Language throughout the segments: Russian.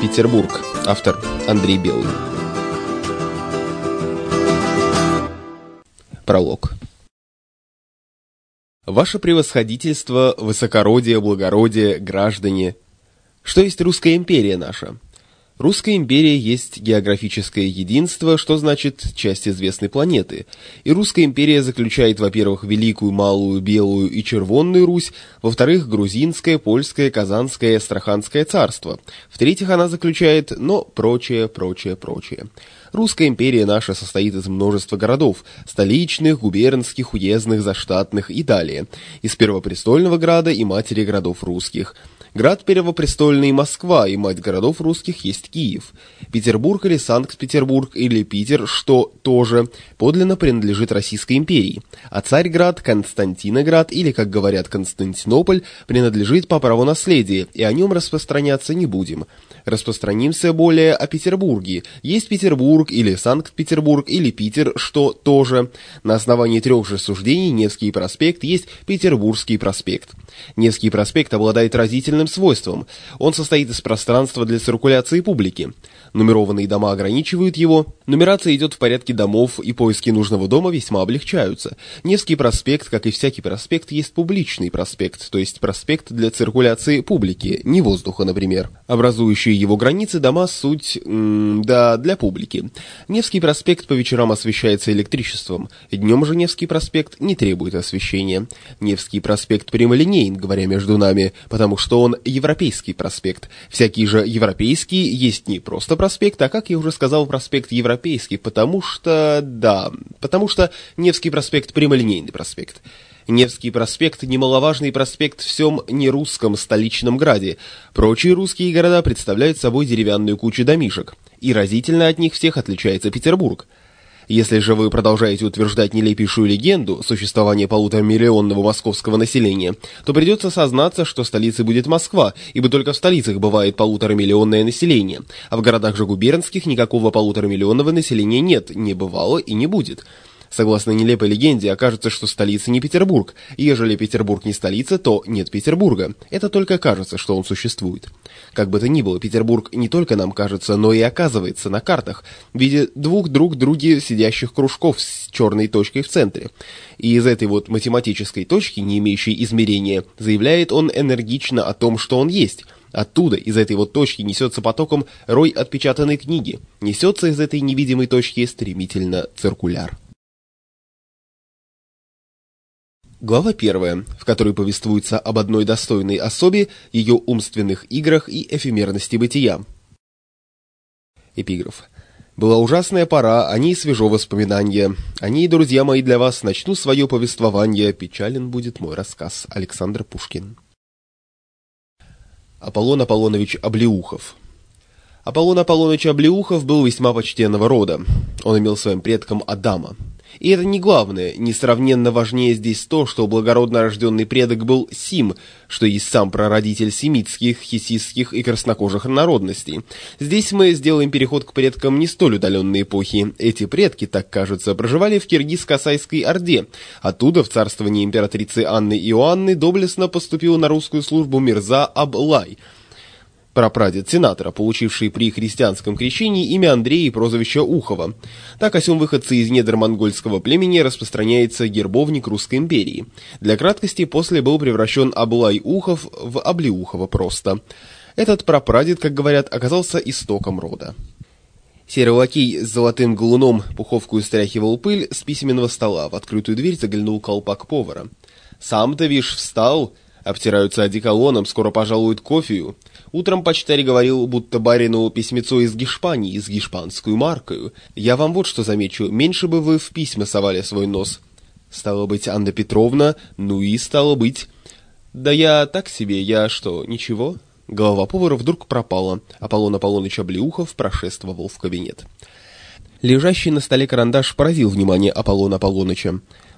Петербург. Автор Андрей Белый. Пролог. Ваше превосходительство, высокородие, благородие, граждане. Что есть русская империя наша? Русская империя есть географическое единство, что значит часть известной планеты. И русская империя заключает, во-первых, Великую, Малую, Белую и Червонную Русь, во-вторых, Грузинское, Польское, Казанское и Астраханское царство. В-третьих, она заключает, прочее. Русская империя наша состоит из множества городов, столичных, губернских, уездных, заштатных и далее, из Первопрестольного града и матери городов русских. Град Первопрестольный Москва, и мать городов русских есть Киев. Петербург или Санкт-Петербург или Питер, что тоже подлинно принадлежит Российской империи. А Царьград, Константиноград или, как говорят, Константинополь, принадлежит по праву наследия, и о нем распространяться не будем. Распространимся более о Петербурге. Есть Петербург или Санкт-Петербург или Питер, что тоже. На основании трех же суждений Невский проспект есть Петербургский проспект. Невский проспект обладает разительным свойством. Он состоит из пространства для циркуляции публики. Нумерованные дома ограничивают его. Нумерация идет в порядке домов, и поиски нужного дома весьма облегчаются. Невский проспект, как и всякий проспект, есть публичный проспект, то есть проспект для циркуляции публики, не воздуха, например. Образующие его границы дома суть, для публики. Невский проспект по вечерам освещается электричеством. Днем же Невский проспект не требует освещения. Невский проспект прямолинеен, говоря между нами, потому что он европейский проспект. Всякий же европейский есть не просто проспект, а, как я уже сказал, проспект европейский, потому что Невский проспект прямолинейный проспект. Невский проспект – немаловажный проспект в всем нерусском столичном граде. Прочие русские города представляют собой деревянную кучу домишек, и разительно от них всех отличается Петербург. Если же вы продолжаете утверждать нелепейшую легенду существования полуторамиллионного московского населения, то придется сознаться, что столицей будет Москва, ибо только в столицах бывает полуторамиллионное население, а в городах же губернских никакого полуторамиллионного населения нет, не бывало и не будет. Согласно нелепой легенде, окажется, что столица не Петербург, и ежели Петербург не столица, то нет Петербурга. Это только кажется, что он существует. Как бы то ни было, Петербург не только нам кажется, но и оказывается на картах в виде двух друг друге сидящих кружков с черной точкой в центре. И из этой вот математической точки, не имеющей измерения, заявляет он энергично о том, что он есть. Оттуда, из этой вот точки, несется потоком рой отпечатанной книги. Несется из этой невидимой точки стремительно циркуляр. Глава 1, в которой повествуется об одной достойной особе, ее умственных играх и эфемерности бытия. Эпиграф. Была ужасная пора, о ней свежо воспоминание. О ней, друзья мои, для вас начну свое повествование. Печален будет мой рассказ. Александр Пушкин. Аполлон Аполлонович Облеухов. Аполлон Аполлонович Облеухов был весьма почтенного рода. Он имел своим предком Адама. И это не главное, несравненно важнее здесь то, что благородно рожденный предок был Сим, что есть сам прародитель семитских, хеттитских и краснокожих народностей. Здесь мы сделаем переход к предкам не столь удаленной эпохи. Эти предки, так кажется, проживали в Киргиз-Касайской Орде. Оттуда в царствование императрицы Анны Иоанны доблестно поступил на русскую службу Мирза Аблай, прапрадед сенатора, получивший при христианском крещении имя Андрея и прозвище Ухова. Так о сём выходце из недр монгольского племени распространяется гербовник Русской империи. Для краткости после был превращен Аблай-Ухов в Облеухова просто. Этот прапрадед, как говорят, оказался истоком рода. Серый лакей с золотым галуном пуховкую стряхивал пыль с письменного стола. В открытую дверь заглянул колпак повара. «Сам-то, вишь, встал, обтираются одеколоном, скоро пожалуют кофею. Утром почтарь говорил, будто барину письмецо из Гешпании, с гешпанскую маркою. Я вам вот что замечу, меньше бы вы в письма совали свой нос». «Стало быть, Анна Петровна, ну и стало быть...» «Да я так себе, я что, ничего?» Голова повара вдруг пропала. Аполлон Аполлоныч Облеухов прошествовал в кабинет. Лежащий на столе карандаш поразил внимание Аполлона Аполлоныча.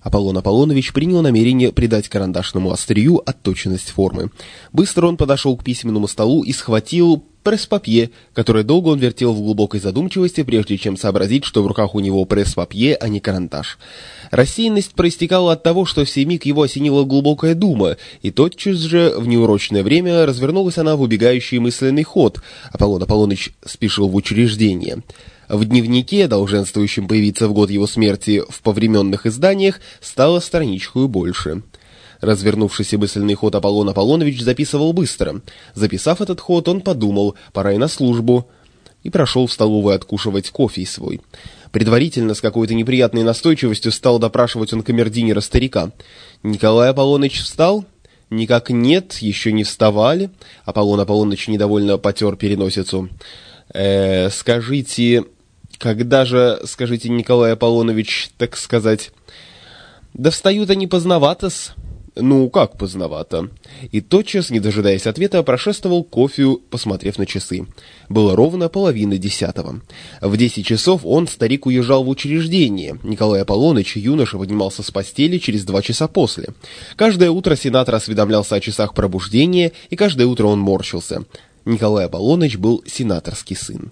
Аполлон Аполлонович принял намерение придать карандашному острию отточенность формы. Быстро он подошел к письменному столу и схватил пресс-папье, которое долго он вертел в глубокой задумчивости, прежде чем сообразить, что в руках у него пресс-папье, а не карандаш. Рассеянность проистекала от того, что в сей миг его осенила глубокая дума, и тотчас же, в неурочное время, развернулась она в убегающий мысленный ход. Аполлон Аполлоныч спешил в учреждение. В дневнике, долженствующем появиться в год его смерти в повременных изданиях, стало страничкою больше. Развернувшийся мысленный ход Аполлон Аполлонович записывал быстро. Записав этот ход, он подумал, пора и на службу, и прошел в столовую откушивать кофе свой. Предварительно, с какой-то неприятной настойчивостью, стал допрашивать он камердинера-старика. Николай Аполлоныч встал? Никак нет, еще не вставали. Аполлон Аполлоныч недовольно потер переносицу. Скажите, когда же, скажите, Николай Аполлонович, так сказать... Да встают они поздновато-с. Ну, как поздновато? И тотчас, не дожидаясь ответа, прошествовал к кофею, посмотрев на часы. Было ровно 9:30. В 10 часов он, старик, уезжал в учреждение. Николай Аполлоныч, юноша, поднимался с постели через 2 часа после. Каждое утро сенатор осведомлялся о часах пробуждения, и каждое утро он морщился. Николай Аполлоныч был сенаторский сын.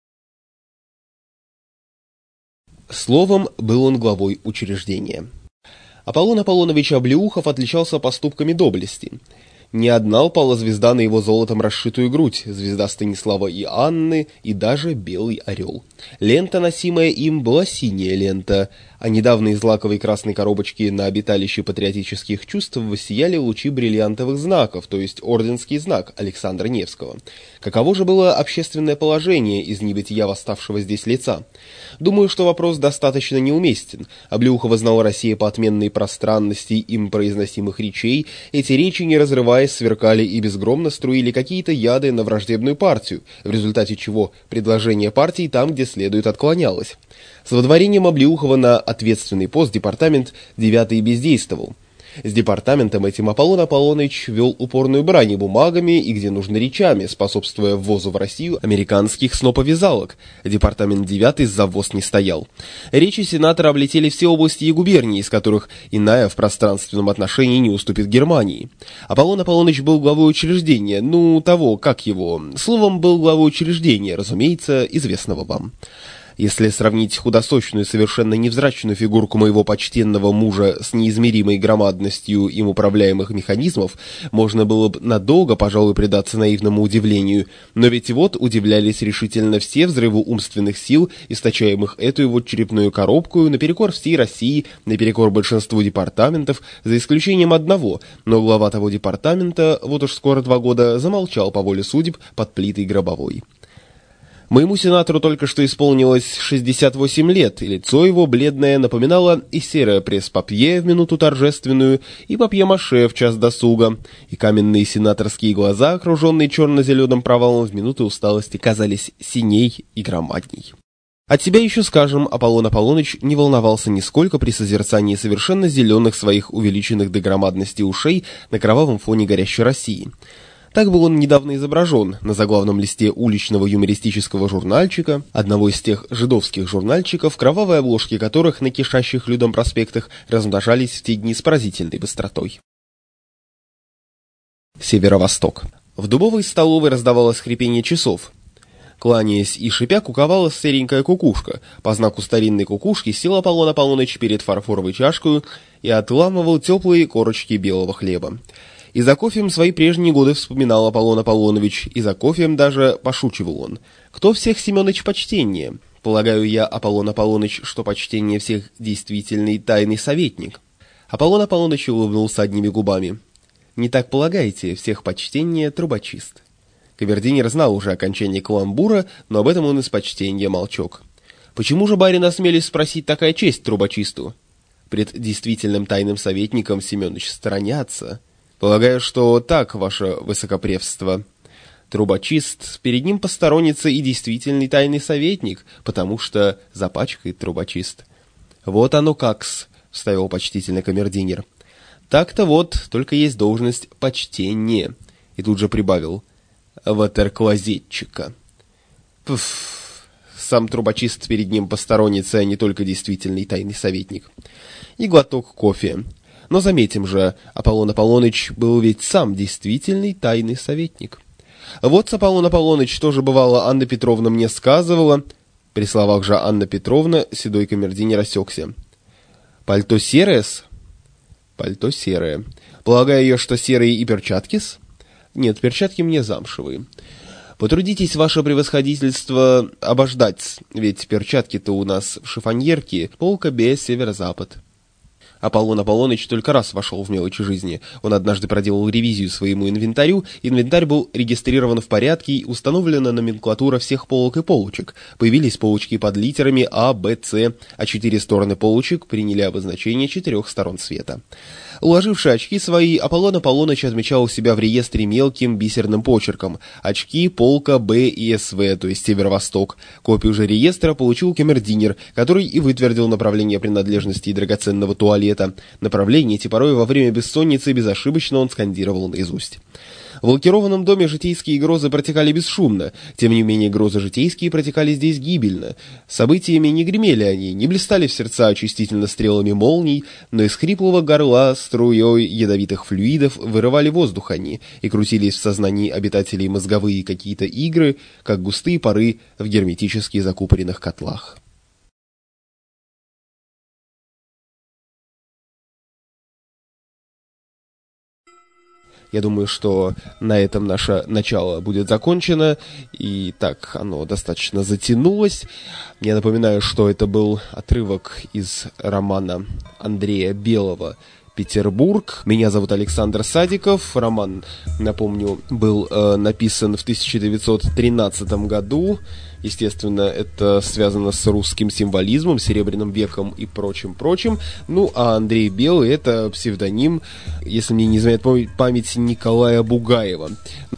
Словом, был он главой учреждения. Аполлон Аполлонович Облеухов отличался поступками доблести. Не одна упала звезда на его золотом расшитую грудь, звезда Станислава и Анны, и даже белый орел. Лента, носимая им, была синяя лента, а недавно из лаковой красной коробочки на обиталище патриотических чувств воссияли лучи бриллиантовых знаков, то есть орденский знак Александра Невского. Каково же было общественное положение из небытия восставшего здесь лица? Думаю, что вопрос достаточно неуместен. Облеухова знала Россия по отменной пространности им произносимых речей. Эти речи, не разрываясь, сверкали и безгромно струили какие-то яды на враждебную партию, в результате чего предложение партии там, где следует, отклонялось. С водворением Облеухова на ответственный пост департамент 9 бездействовал. С департаментом этим Аполлон Аполлоныч вел упорную брань бумагами и, где нужно, речами, способствуя ввозу в Россию американских сноповязалок. Департамент 9 за ввоз не стоял. Речи сенатора облетели все области и губернии, из которых иная в пространственном отношении не уступит Германии. Аполлон Аполлоныч был главой учреждения, словом, был главой учреждения, разумеется, известного вам. Если сравнить худосочную, совершенно невзрачную фигурку моего почтенного мужа с неизмеримой громадностью им управляемых механизмов, можно было бы надолго, пожалуй, предаться наивному удивлению, но ведь вот удивлялись решительно все взрыву умственных сил, источаемых эту вот черепную коробку, наперекор всей России, наперекор большинству департаментов, за исключением одного, но глава того департамента, вот уж скоро 2 года, замолчал по воле судеб под плитой гробовой. Моему сенатору только что исполнилось 68 лет, и лицо его, бледное, напоминало и серое пресс-папье в минуту торжественную, и папье-маше в час досуга, и каменные сенаторские глаза, окруженные черно-зеленым провалом в минуты усталости, казались синей и громадней. От себя еще скажем, Аполлон Аполлоныч не волновался нисколько при созерцании совершенно зеленых своих увеличенных до громадности ушей на кровавом фоне горящей России. Так был он недавно изображен на заглавном листе уличного юмористического журнальчика, одного из тех жидовских журнальчиков, кровавые обложки которых на кишащих людом проспектах размножались в те дни с поразительной быстротой. Северо-восток. В дубовой столовой раздавалось хрипение часов. Кланяясь и шипя, куковала серенькая кукушка. По знаку старинной кукушки сел Аполлон Аполлоныч перед фарфоровой чашкой и отламывал теплые корочки белого хлеба. И за кофеем свои прежние годы вспоминал Аполлон Аполлонович, и за кофеем даже пошучивал он. Кто всех, Семёныч, почтеннее? Полагаю я, Аполлон Аполлоныч, что почтение всех действительный тайный советник. Аполлон Аполлоныч улыбнулся одними губами. Не так полагаете, всех почтение трубочист. Камердинер знал уже окончание каламбура, но об этом он из почтения молчок. Почему же, барин, осмелись спросить такая честь трубочисту? Пред действительным тайным советником, Семёныч, сторонятся. Полагаю, что так, ваше высокопревство. Трубочист, перед ним посторонится и действительный тайный советник, потому что запачкает трубочист. Вот оно как-с, вставил почтительно камердинер. Так-то вот, только есть должность почтение. И тут же прибавил. Ватерклозетчика. Пф, сам трубочист перед ним посторонится, а не только действительный тайный советник. И глоток кофе. Но заметим же, Аполлон Аполлоныч был ведь сам действительный тайный советник. Вот с Аполлон Аполлоныч тоже бывало Анна Петровна мне сказывала. При словах же Анна Петровна седой камердинер осекся. «Пальто серое-с?» «Пальто серое. Полагаю я, что серые и перчатки-с?» «Нет, перчатки мне замшевые». «Потрудитесь, ваше превосходительство, обождать, ведь перчатки-то у нас в шифоньерке, полка Б, северо-запад». Аполлон Аполлоныч только раз вошел в мелочи жизни. Он однажды проделал ревизию своему инвентарю. Инвентарь был регистрирован в порядке, и установлена номенклатура всех полок и полочек. Появились полочки под литерами А, Б, С, а 4 стороны полочек приняли обозначение 4 сторон света. Уложивши очки свои, Аполлон Аполлоныч отмечал себя в реестре мелким бисерным почерком. Очки, полка Б и СВ, то есть северо-восток. Копию же реестра получил камердинер, который и вытвердил направление принадлежности драгоценного туалета. Направление эти порой во время бессонницы безошибочно он скандировал наизусть. В лакированном доме житейские грозы протекали бесшумно, тем не менее грозы житейские протекали здесь гибельно. Событиями не гремели они, не блистали в сердца очистительно стрелами молний, но из хриплого горла струей ядовитых флюидов вырывали воздух они, и крутились в сознании обитателей мозговые какие-то игры, как густые пары в герметически закупоренных котлах. Я думаю, что на этом наше начало будет закончено, и так оно достаточно затянулось. Я напоминаю, что это был отрывок из романа Андрея Белого «Петербург». Меня зовут Александр Садиков. Роман, напомню, был написан в 1913 году. Естественно, это связано с русским символизмом, Серебряным веком и прочим. Ну, а Андрей Белый — это псевдоним, если мне не изменяет память, Николая Бугаева.